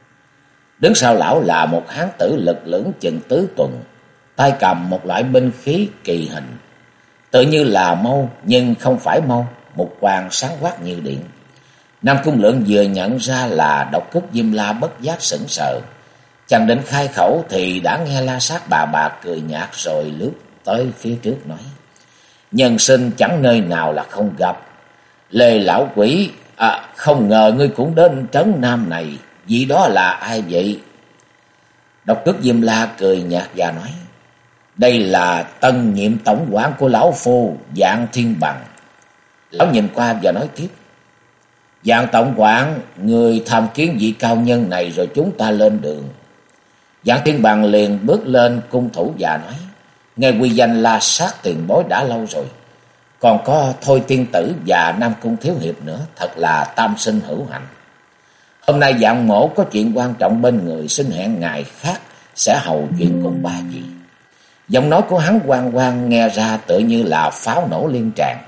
Đứng sau lão là một hán tử lực lưỡng chừng tứ tuần, tay cầm một loại binh khí kỳ hình, tự như là mâu nhưng không phải mâu, một quang sáng quắc như điện. Nam Cung Lượng vừa nhận ra là độc cước Diêm La bất giác sững sờ. Chàng định khai khẩu thì đã nghe La Sát bà cười nhạt rồi lướt tới phía trước nói, nhân sinh chẳng nơi nào là không gặp. Lê lão quỷ, không ngờ ngươi cũng đến trấn Nam này, vì đó là ai vậy? Độc cước Diêm La cười nhạt và nói, đây là tân nhiệm tổng quản của lão phu, Dạng Thiên Bằng. Lão nhìn qua và nói tiếp, Dạng tổng quản, người tham kiến vị cao nhân này rồi chúng ta lên đường. Dạng Thiên Bằng liền bước lên cung thủ và nói, nghe quy danh La Sát tiền bối đã lâu rồi, còn có Thôi tiên tử và Nam Cung thiếu hiệp nữa, thật là tam sinh hữu hạnh. Hôm nay Dạng mổ có chuyện quan trọng bên người, xin hẹn ngày khác sẽ hầu chuyện cùng ba vị. Giọng nói của hắn quang nghe ra tựa như là pháo nổ liên tràng.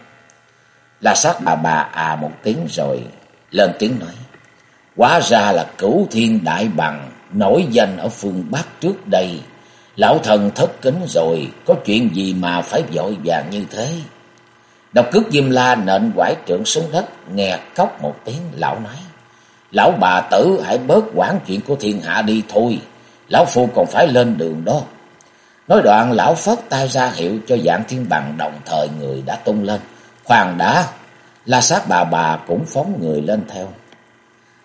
La Sát bà một tiếng rồi lên tiếng nói, hóa ra là Cửu Thiên Đại Bằng, nổi danh ở phương Bắc trước đây. Lão thần thất kính rồi, có chuyện gì mà phải vội vàng như thế? Độc cước Diêm La nện quải trượng xuống đất, nghe cốc một tiếng, lão nói, lão bà tử hãy bớt quản chuyện của thiên hạ đi thôi, lão phu còn phải lên đường đó. Nói đoạn lão phất tay ra hiệu cho Dạng Thiên Bằng, đồng thời người đã tung lên. Khoan đã, La Sát bà cũng phóng người lên theo.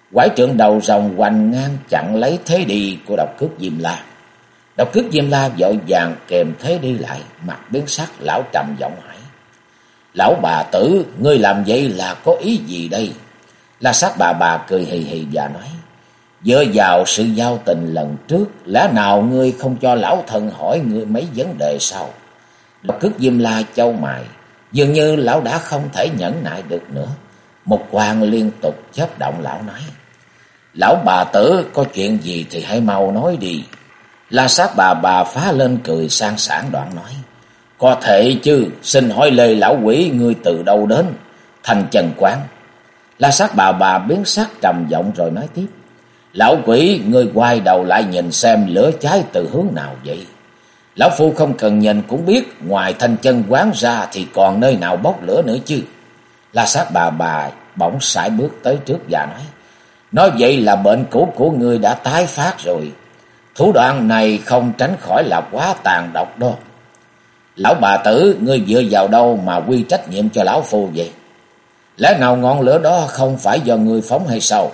Quải trượng đầu rồng hoành ngang chặn lấy thế đi của Độc Cước Diêm La. Độc Cước Diêm La vội vàng kèm thế đi lại, mặt biến sắc, lão trầm giọng hỏi: "Lão bà tử, ngươi làm vậy là có ý gì đây?" La Sát bà cười hì hì và nói: "Dựa vào sự giao tình lần trước, lẽ nào ngươi không cho lão thân hỏi ngươi mấy vấn đề sao?" Độc Cước Diêm La chau mày, dường như lão đã không thể nhẫn nại được nữa. Một quang liên tục chớp động, lão nói: "Lão bà tử, có chuyện gì thì hãy mau nói đi." La Sát bà phá lên cười sang sảng, đoạn nói: "Có thể chứ, xin hỏi Lê lão quỷ ngươi từ đâu đến?" "Thành Chân Quán." La Sát bà biến sắc trầm giọng rồi nói tiếp: "Lão quỷ, ngươi quay đầu lại nhìn xem lửa cháy từ hướng nào vậy?" "Lão phu không cần nhìn cũng biết, ngoài Thành Chân Quán ra thì còn nơi nào bốc lửa nữa chứ." La Sát bà bỗng sải bước tới trước và nói vậy là bệnh cũ của ngươi đã tái phát rồi. Thủ đoạn này không tránh khỏi là quá tàn độc đó. Lão bà tử, ngươi dựa vào đâu mà quy trách nhiệm cho lão phu vậy? Lẽ nào ngọn lửa đó không phải do ngươi phóng hay sao?"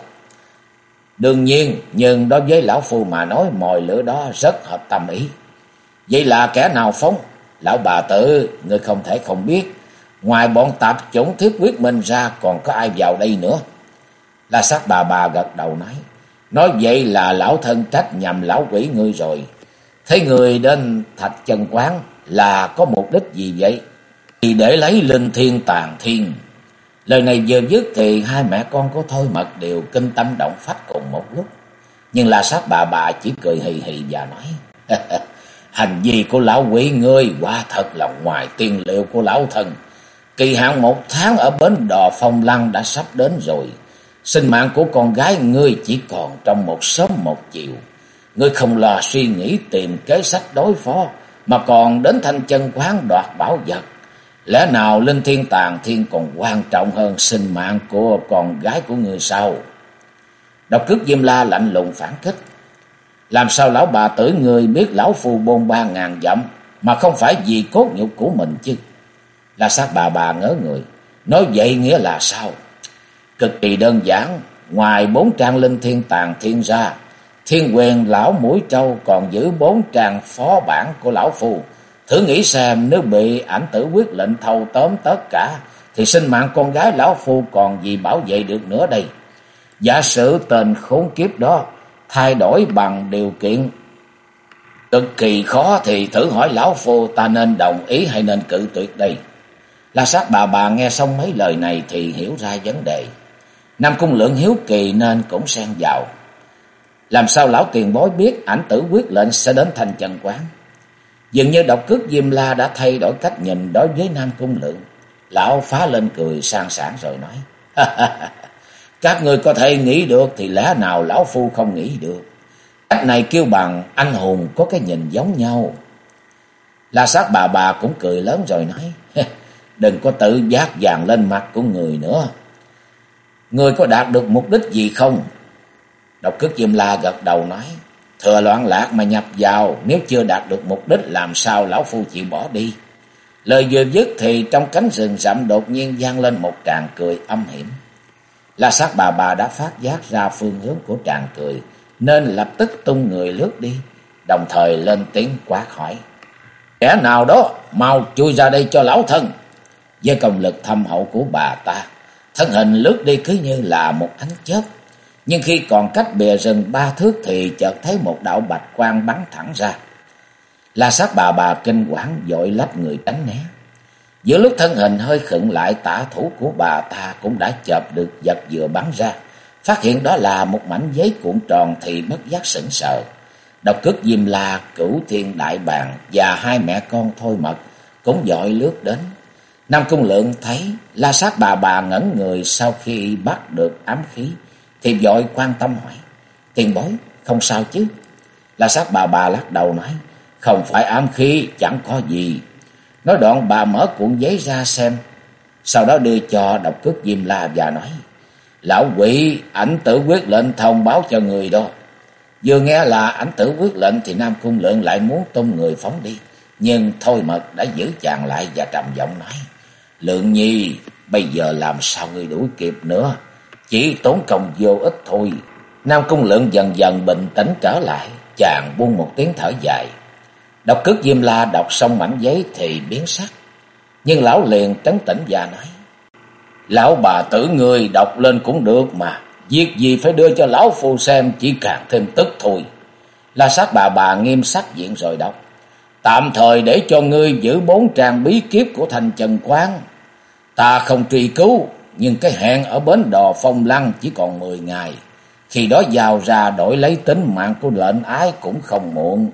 "Đương nhiên, nhưng đối với lão phu mà nói, mồi lửa đó rất hợp tâm ý." "Vậy là kẻ nào phóng?" "Lão bà tử, ngươi không thể không biết, ngoài bọn tạp chủng Thiết Quyết Minh ra còn có ai vào đây nữa?" La Sát bà gật đầu nói vậy là lão thân trách nhầm lão quỷ ngươi rồi. Thế người đến Thạch Chân Quán là có mục đích gì vậy? "Thì để lấy linh thiên tàn thiên." Lời này vừa dứt thì hai mẹ con của Thôi Mật đều kinh tâm động phách cùng một lúc. Nhưng La Sát bà chỉ cười hì hì và nói: "Hành vi của lão quỷ ngươi quả thật là ngoài tiên liệu của lão thân. Kỳ hạn 1 tháng ở bến đò Phong Lăng đã sắp đến rồi. Sinh mạng của con gái ngươi chỉ còn trong một sớm một chiều. Ngươi không lo suy nghĩ tìm kế sách đối phó, mà còn đến Thanh Chân Quán đoạt bảo vật. Lẽ nào linh thiên tàn thiên còn quan trọng hơn sinh mạng của con gái của ngươi sao?" Độc Cước Diêm La lạnh lùng phản kích: "Làm sao lão bà tử ngươi biết lão phu bôn ba ngàn dặm mà không phải vì cốt nhục của mình chứ?" La Sát bà ngớ người: "Nói vậy nghĩa là sao?" "Cực kỳ đơn giản, ngoài 4 trang linh thiên tàn thiên ra, Thiên Quyền lão Mũi Trâu còn giữ 4 trang phó bản của lão phu. Thử nghĩ xem, nếu bị ảnh tử quyết lệnh thâu tóm tất cả, thì sinh mạng con gái lão phu còn gì bảo vệ được nữa đây. Giả sử tên khốn kiếp đó thay đổi bằng điều kiện cực kỳ khó, thì thử hỏi lão phu ta nên đồng ý hay nên cự tuyệt đây?" La Sát bà nghe xong mấy lời này thì hiểu ra vấn đề. Nam Cung Lượng hiếu kỳ nên cũng xen vào: "Làm sao lão tiền bối biết ảnh tử quyết lệnh sẽ đến Thanh Chân Quán?" Dường như Độc Cước Diêm La đã thay đổi cách nhìn đối với Nam Cung Lượng. Lão phá lên cười sang sảng rồi nói: "Các người có thể nghĩ được thì lẽ nào lão phu không nghĩ được. Cách này kêu bằng anh hùng có cái nhìn giống nhau." La Sát bà cũng cười lớn rồi nói: "Đừng có tự giác vàng lên mặt của người nữa. Người có đạt được mục đích gì không?" Độc Cước Diêm La gật đầu nói: "Thừa loạn lạc mà nhập vào, nếu chưa đạt được mục đích làm sao lão phu chịu bỏ đi." Lời vừa dứt thì trong cánh rừng rậm đột nhiên vang lên một tràng cười âm hiểm. La Sát bà đã phát giác ra phương hướng của tràng cười, nên lập tức tung người lướt đi, đồng thời lên tiếng quát hỏi: "Kẻ nào đó mau chui ra đây cho lão thân." Với công lực thâm hậu của bà ta, thân hình lướt đi cứ như là một ánh chớp. Nhưng khi còn cách bìa rừng 3 thước thì chợt thấy một đạo bạch quang bắn thẳng ra. La Sát bà kinh hoảng vội lách người tránh né. Giữa lúc thân hình hơi khựng lại, tả thủ của bà ta cũng đã chộp được vật vừa bắn ra. Phát hiện đó là một mảnh giấy cuộn tròn thì bất giác sững sờ. Độc Cước Diêm La, Cửu Thiên Đại Bàng và hai mẹ con Thôi Mật cũng vội lướt đến. Nam Cung Lượng thấy La Sát bà ngẩn người sau khi bắt được ám khí thì vội quan tâm hỏi: "Tiền bối không sao chứ?" La Sát bà lắc đầu nói: "Không phải ám khí, chẳng có gì." Nói đoạn bà mở cuộn giấy ra xem, sau đó đưa cho Độc Cước Diêm La và nói: "Lão quỷ, ảnh tử quyết lệnh thông báo cho người đó." Vừa nghe là ảnh tử quyết lệnh thì Nam Cung Lượng lại muốn tung người phóng đi, nhưng Thôi Mật đã giữ chàng lại và trầm giọng nói: "Lượng nhi, bây giờ làm sao ngươi đuổi kịp nữa? chỉ tốn công vô ích thôi. Nam Cung Lượng dần dần bình tĩnh trở lại, chàng buông một tiếng thở dài. Độc Cước Diêm La đọc xong mảnh giấy thì biến sắc, nhưng lão liền trấn tĩnh và nói: Lão bà tử ngươi đọc lên cũng được mà, việc gì phải đưa cho lão phu xem, chỉ càng thêm tức thôi. La Sát bà nghiêm sắc diện rồi đọc: Tạm thời để cho ngươi giữ 4 trang bí kíp của Thanh Chân Quán. Ta không truy cứu, nhưng cái hẹn ở bến đò Phong Lăng chỉ còn 10 ngày. Khi đó giao ra đổi lấy tính mạng của lệnh ái cũng không muộn.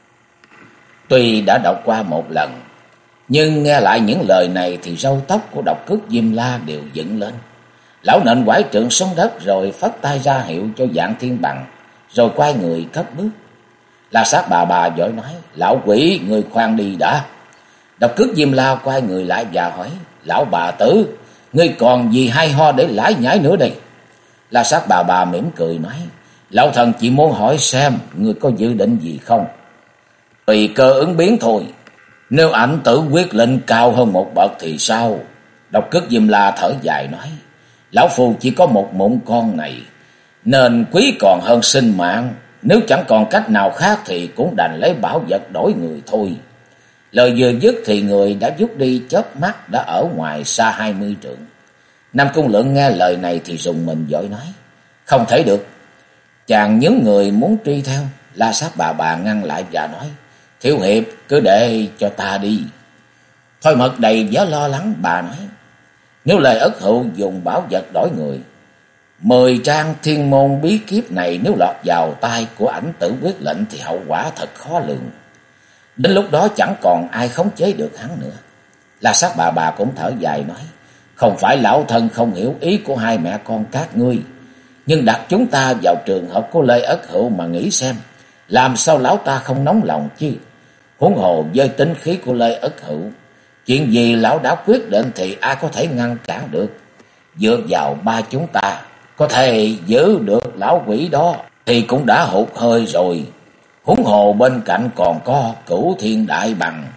Tuy đã đọc qua một lần, nhưng nghe lại những lời này thì râu tóc của Độc Cước Diêm La đều dựng lên. Lão nện quải trượng xuống đất rồi phất tay ra hiệu cho Dạng Thiên Bằng, rồi quay người cất bước. La Sát bà vội nói: Lão quỷ, người khoan đi đã. Độc Cước Diêm La quay người lại và hỏi: Lão bà tử, ngươi còn gì hay ho để lải nhải nữa đây? La Sát bà mỉm cười nói: Lão thần chỉ muốn hỏi xem ngươi có dự định gì không. Tùy cơ ứng biến thôi. Nếu ảnh tử quyết lệnh cao hơn một bậc thì sao? Độc Cước Diêm La thở dài nói: Lão phu chỉ có một mụn con này, nên quý còn hơn sinh mạng. Nếu chẳng còn cách nào khác thì cũng đành lấy bảo vật đổi người thôi. Lời vừa dứt thì người đã vút đi, chớp mắt đã ở ngoài xa 20 trượng. Nam Cung Lượng nghe lời này thì rùng mình vội nói: Không thể được. Chàng nhướng người muốn truy theo. La Sát bà ngăn lại và nói: Thiếu hiệp, cứ để cho ta đi. Thôi Mật đầy vẻ lo lắng, bà nói: Nếu Lê Ất Hữu dùng bảo vật đổi người, 10 trang thiên môn bí kíp này nếu lọt vào tay của ảnh tử quyết lệnh thì hậu quả thật khó lường. Đến lúc đó chẳng còn ai khống chế được hắn nữa. La Sát bà cũng thở dài nói: Không phải lão thân không hiểu ý của hai mẹ con các ngươi, nhưng đặt chúng ta vào trường hợp của Lê Ất Hữu mà nghĩ xem, làm sao lão ta không nóng lòng chứ? Huống hồ với tính khí của Lê Ất Hữu, chuyện gì lão đã quyết định thì ai có thể ngăn cản được. Dựa vào ba chúng ta có thể giữ được lão quỷ đó thì cũng đã hụt hơi rồi. Huống hồ bên cạnh còn có Cửu Thiên Đại Bằng.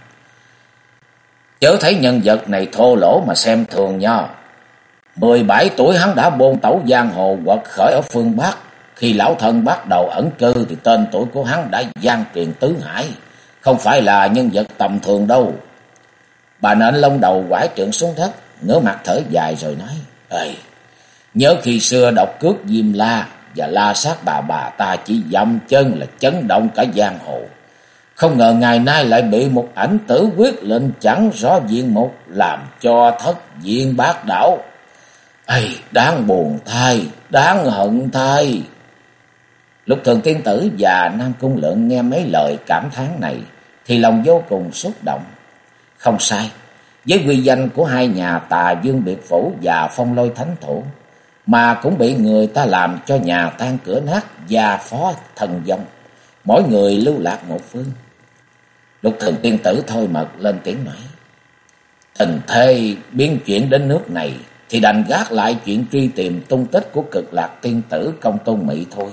Chớ thấy nhân vật này thô lỗ mà xem thường nha. 17 tuổi hắn đã bôn tẩu giang hồ quật khởi ở phương Bắc. Khi lão thân bắt đầu ẩn cư thì tên tuổi của hắn đã vang truyền tứ hải, không phải là nhân vật tầm thường đâu. Bà nện lông đầu quải trượng xuống đất, ngửa mặt thở dài rồi nói: Ê, nhớ khi xưa Độc Cước Diêm La và La Sát bà ta chỉ dậm chân là chấn động cả giang hồ. Không ngờ ngày nay lại bị một ảnh tử quyết lệnh chẳng rõ diện mục làm cho thất diện bát đảo. Ây, đáng buồn thay, đáng hận thay. Lục Thường Tiên Tử và Nam Cung Lượng nghe mấy lời cảm thán này thì lòng vô cùng xúc động. Không sai, với uy danh của hai nhà Tà Dương Biệt Phủ và Phong Lôi Thánh Thủ mà cũng bị người ta làm cho nhà tan cửa nát, gia phó thần vong, mỗi người lưu lạc một phương. Lục Thường Tiên Tử Thôi Mật lên tiếng nói: Tình thế biến chuyển đến nước này thì đành gác lại chuyện truy tìm tung tích của Cực Lạc Tiên Tử Công Tôn Mị thôi.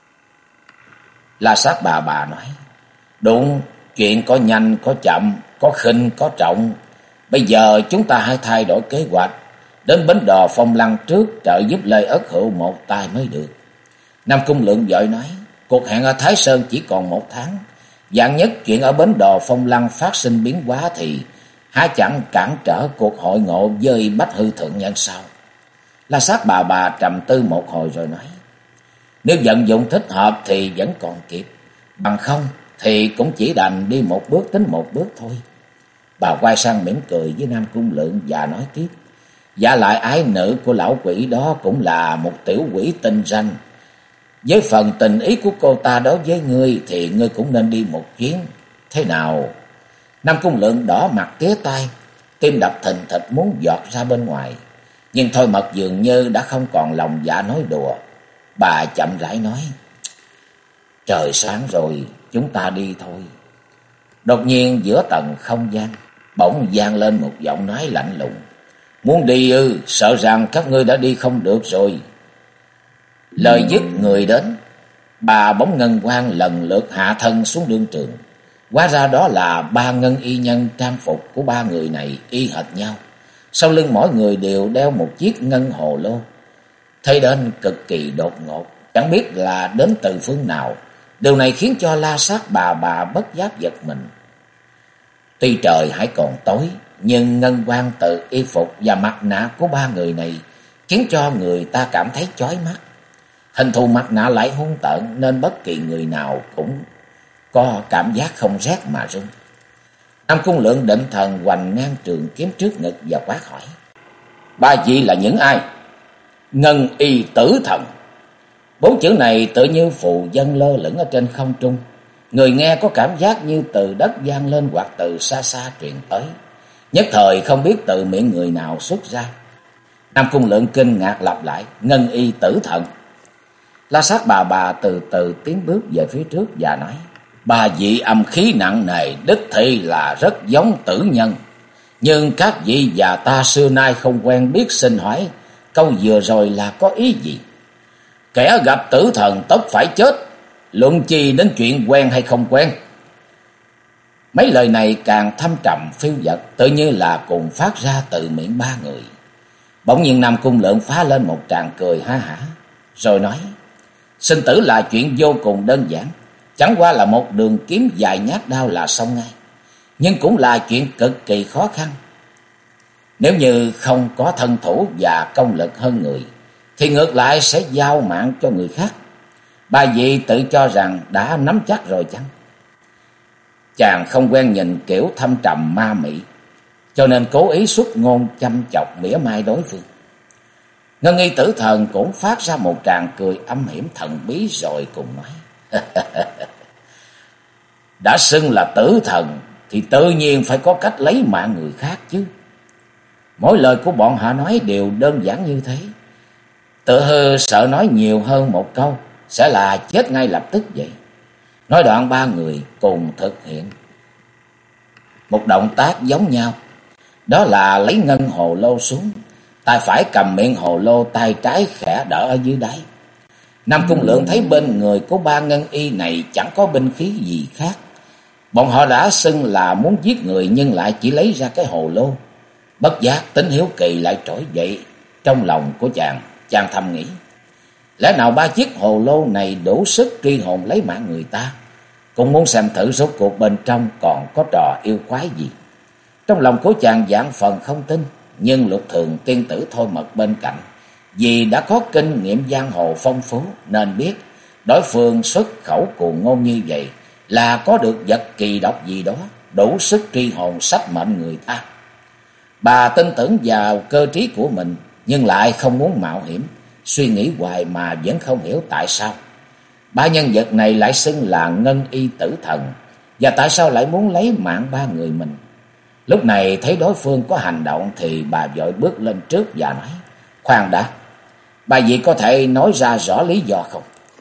La Sát bà nói: Đúng, chuyện có nhanh có chậm, có khinh có trọng. Bây giờ chúng ta hãy thay đổi kế hoạch, đến bến đò Phong Lăng trước trợ giúp Lê Ất Hữu một tay mới được. Nam Cung Lượng vội nói: Cuộc hẹn ở Thái Sơn chỉ còn 1 tháng. Vạn nhất chuyện ở bến đò Phong Lăng phát sinh biến hóa thì há chẳng cản trở cuộc hội ngộ với Bách Hư Thượng Nhân sao? La Sát bà trầm tư một hồi rồi nói: Nếu vận dụng thích hợp thì vẫn còn kịp, bằng không thì cũng chỉ đành đi một bước tính một bước thôi. Bà quay sang mỉm cười với Nam Cung Lượng và nói tiếp: Giả lại ái nữ của lão quỷ đó cũng là một tiểu quỷ tinh ranh. Với phần tình ý của cô ta đối với ngươi thì ngươi cũng nên đi một chuyến. Thế nào? Nam Cung Lượng đỏ mặt tía tai, tim đập thình thịch muốn giọt ra bên ngoài. Nhưng Thôi Mật dường như đã không còn lòng dạ nói đùa. Bà chậm rãi nói: Trời sáng rồi, chúng ta đi thôi. Đột nhiên giữa tầng không gian bỗng vang lên một giọng nói lạnh lùng: Muốn đi ư? Sợ rằng các ngươi đã đi không được rồi. Lời dứt người đến, bà bóng ngân quang lần lượt hạ thân xuống đương trường. Hóa ra đó là 3 ngân y nhân, trang phục của 3 người này y hệt nhau. Sau lưng mỗi người đều đeo một chiếc ngân hồ lô. thấy đến cực kỳ đột ngột, chẳng biết là đến từ phương nào. Điều này khiến cho La Sát bà bất giác giật mình. Tuy trời hãy còn tối, nhưng ngân quang từ y phục và mặt nạ của ba người này khiến cho người ta cảm thấy chói mắt. Hình thù mặt nạ lại hung tợn nên bất kỳ người nào cũng có cảm giác không rét mà run. Nam Cung Lượng định thần hoành ngang trường kiếm trước ngực và quát hỏi: ba vị là những ai? Ngân y tử thần. Bốn chữ này tự như phù vân lơ lửng ở trên không trung. Người nghe có cảm giác như từ đất vang lên hoặc từ xa xa truyền tới. Nhất thời không biết từ miệng người nào xuất ra. Nam Cung Lượng kinh ngạc lặp lại: Ngân y tử thần. La Sát bà từ từ tiến bước về phía trước và nói: ba vị âm khí nặng nề đích thị là rất giống tử nhân. Nhưng các vị và ta xưa nay không quen biết, xin hỏi câu vừa rồi là có ý gì? Kẻ gặp tử thần tất phải chết, luận chi đến chuyện quen hay không quen. Mấy lời này càng thâm trầm phiêu dật, tự như là cùng phát ra từ miệng ba người. Bỗng nhiên Nam Cung Lượng phá lên một tràng cười ha hả, rồi nói: sinh tử là chuyện vô cùng đơn giản, chẳng qua là một đường kiếm dài nhát đao là xong ngay. Nhưng cũng là chuyện cực kỳ khó khăn. Nếu như không có thân thủ và công lực hơn người, thì ngược lại sẽ giao mạng cho người khác. Ba vị tự cho rằng đã nắm chắc rồi chăng? Chàng không quen nhìn kiểu thâm trầm ma mị, cho nên cố ý xuất ngôn châm chọc mỉa mai đối phương. Ngân y tử thần cũng phát ra một tràng cười âm hiểm thần bí rồi cùng nói: đã xưng là tử thần thì tự nhiên phải có cách lấy mạng người khác chứ. Mỗi lời của bọn họ nói đều đơn giản như thế, tự hư sợ nói nhiều hơn một câu sẽ là chết ngay lập tức vậy. Nói đoạn ba người cùng thực hiện một động tác giống nhau, đó là lấy ngân hồ lô xuống, tay phải cầm miệng hồ lô, tay trái khẽ đỡ ở dưới đáy. Nam Cung Lượng thấy bên người của ba ngân y này chẳng có binh khí gì khác. Bọn họ đã xưng là muốn giết người nhưng lại chỉ lấy ra cái hồ lô. Bất giác tính hiếu kỳ lại trỗi dậy trong lòng của chàng thầm nghĩ: lẽ nào ba chiếc hồ lô này đủ sức truy hồn lấy mạng người ta? Cũng muốn xem thử rốt cuộc bên trong còn có trò yêu quái gì. Trong lòng của chàng vạn phần không tin, nhưng Lục Thường tiên tử Thôi Mật bên cạnh, vì đã có kinh nghiệm giang hồ phong phú nên biết đối phương xuất khẩu cuồng ngôn như vậy là có được vật kỳ độc gì đó đủ sức truy hồn sách mệnh người ta. Bà tin tưởng vào cơ trí của mình nhưng lại không muốn mạo hiểm, suy nghĩ hoài mà vẫn không hiểu tại sao ba nhân vật này lại xưng là ngân y tử thần, và tại sao lại muốn lấy mạng ba người mình. Lúc này thấy đối phương có hành động thì bà vội bước lên trước và nói: khoan đã, bà vị có thể nói ra rõ lý do không?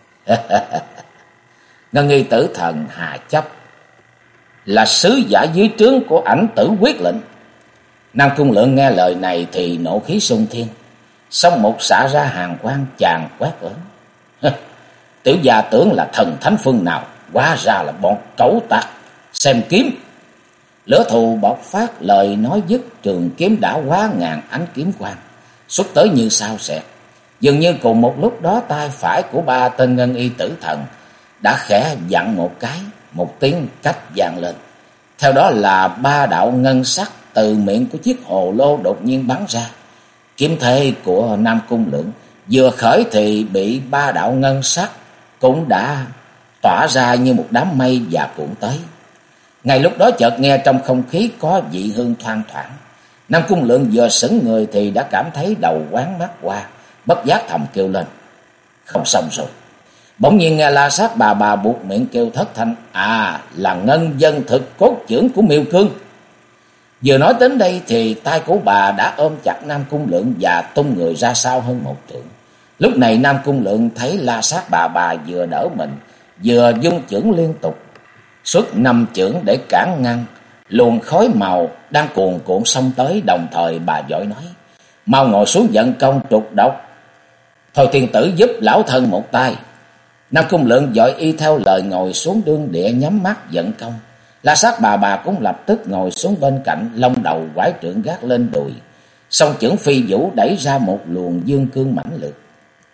Ngân y tử thần hà chấp là sứ giả dưới trướng của Ảnh Tử Quyết lệnh. Nam Cung Lượng nghe lời này thì nộ khí xung thiên, song một xả ra hàn quang, chàng quát lớn: tiểu gia tưởng là thần thánh phương nào, hóa ra là bọn cẩu tặc xem kiếm. Lửa thù bộc phát, lời nói dứt, trường kiếm đã hóa ngàn ánh kiếm quang xuất tới như sao xẹt. Dường như cùng một lúc đó tay phải của ba tên ngân y tử thần đã khẽ vặn một cái, một tiếng cách vang lên. Theo đó là ba đạo ngân sắc từ miệng của chiếc hồ lô đột nhiên bắn ra. Kiếm thế của Nam Cung Lượng vừa khởi thì bị ba đạo ngân sắc cũng đã tỏa ra như một đám mây và cuộn tới. Ngay lúc đó chợt nghe trong không khí có vị hương thoang thoảng. Nam Cung Lượng vừa sững người thì đã cảm thấy đầu quáng mắt qua, bất giác thầm kêu lên: không xong rồi. Bỗng nhiên nghe La Sát bà buộc miệng kêu thất thanh: à, là ngân dân thực cốt chưởng của Miêu Cương. Vừa nói đến đây thì tay của bà đã ôm chặt Nam Cung Lượng và tung người ra sau hơn một trượng. Lúc này Nam Cung Lượng thấy La Sát bà vừa đỡ mình, vừa dung chưởng liên tục, xuất 5 chưởng để cản ngăn luồng khói màu đang cuồn cuộn xông tới. Đồng thời bà vội nói: mau ngồi xuống vận công trục độc, thôi thiên tử giúp lão thân một tay. Nam Cung Lượng vội y theo lời ngồi xuống đương địa nhắm mắt vận công. La Sát bà cũng lập tức ngồi xuống bên cạnh, lông đầu quải trượng gác lên đùi, song chưởng phi vũ đẩy ra một luồng dương cương mãnh liệt.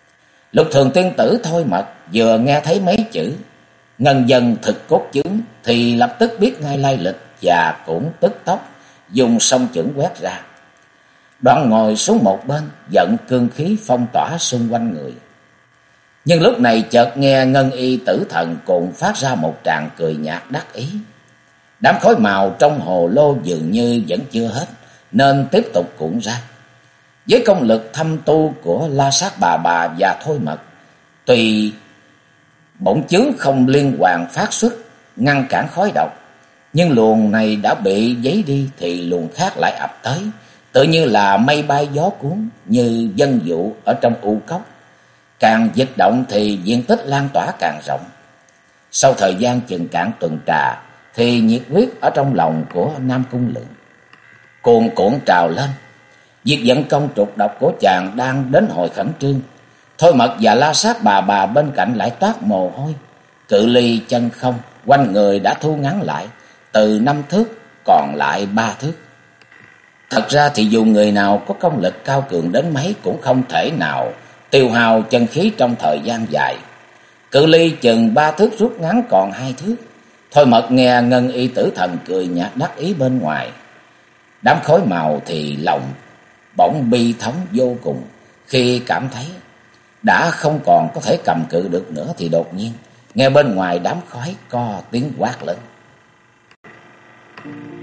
Lục Thường tiên tử Thôi Mật vừa nghe thấy mấy chữ ngân dân thực cốt chứng thì lập tức biết ngay lai lịch và cũng tức tốc dùng song chưởng quét ra. Đoạn ngồi xuống một bên, giận cương khí phong tỏa xung quanh người. Nhưng lúc này chợt nghe Ngân Y Tử Thần cùng phát ra một tràng cười nhạt đắc ý. Đám khói màu trong hồ lô dường như vẫn chưa hết, nên tiếp tục cuộn ra. Với công lực thâm tu của La Sát Bà và Thôi Mật, tuy bổn chướng không liên hoàn phát xuất ngăn cản khói độc, nhưng luồng này đã bị giấy đi thì luồng khác lại ập tới, tự như là mây bay gió cuốn, như dân vụ ở trong u cốc. Càng dịch động thì diện tích lan tỏa càng rộng. Sau thời gian chừng cạn tuần trà thì nhiệt huyết ở trong lòng của Nam Cung Lượng cuồn cuộn trào lên. Việc vận công trục độc của chàng đang đến hồi khẩn trương. Thôi Mật và La Sát Bà bên cạnh lại toát mồ hôi. Cự ly chân không quanh người đã thu ngắn lại từ 5 thước còn lại 3 thước. Thật ra thì dù người nào có công lực cao cường đến mấy cũng không thể nào tiêu hao chân khí trong thời gian dài. Cự ly chừng 3 thước rút ngắn còn 2 thước. Thôi Mật nghe Ngân Y Tử Thần cười nhạt đắc ý bên ngoài. Đám khói màu thì lòng bỗng bi thống vô cùng khi cảm thấy đã không còn có thể cầm cự được nữa, thì đột nhiên nghe bên ngoài đám khói có tiếng quát lớn.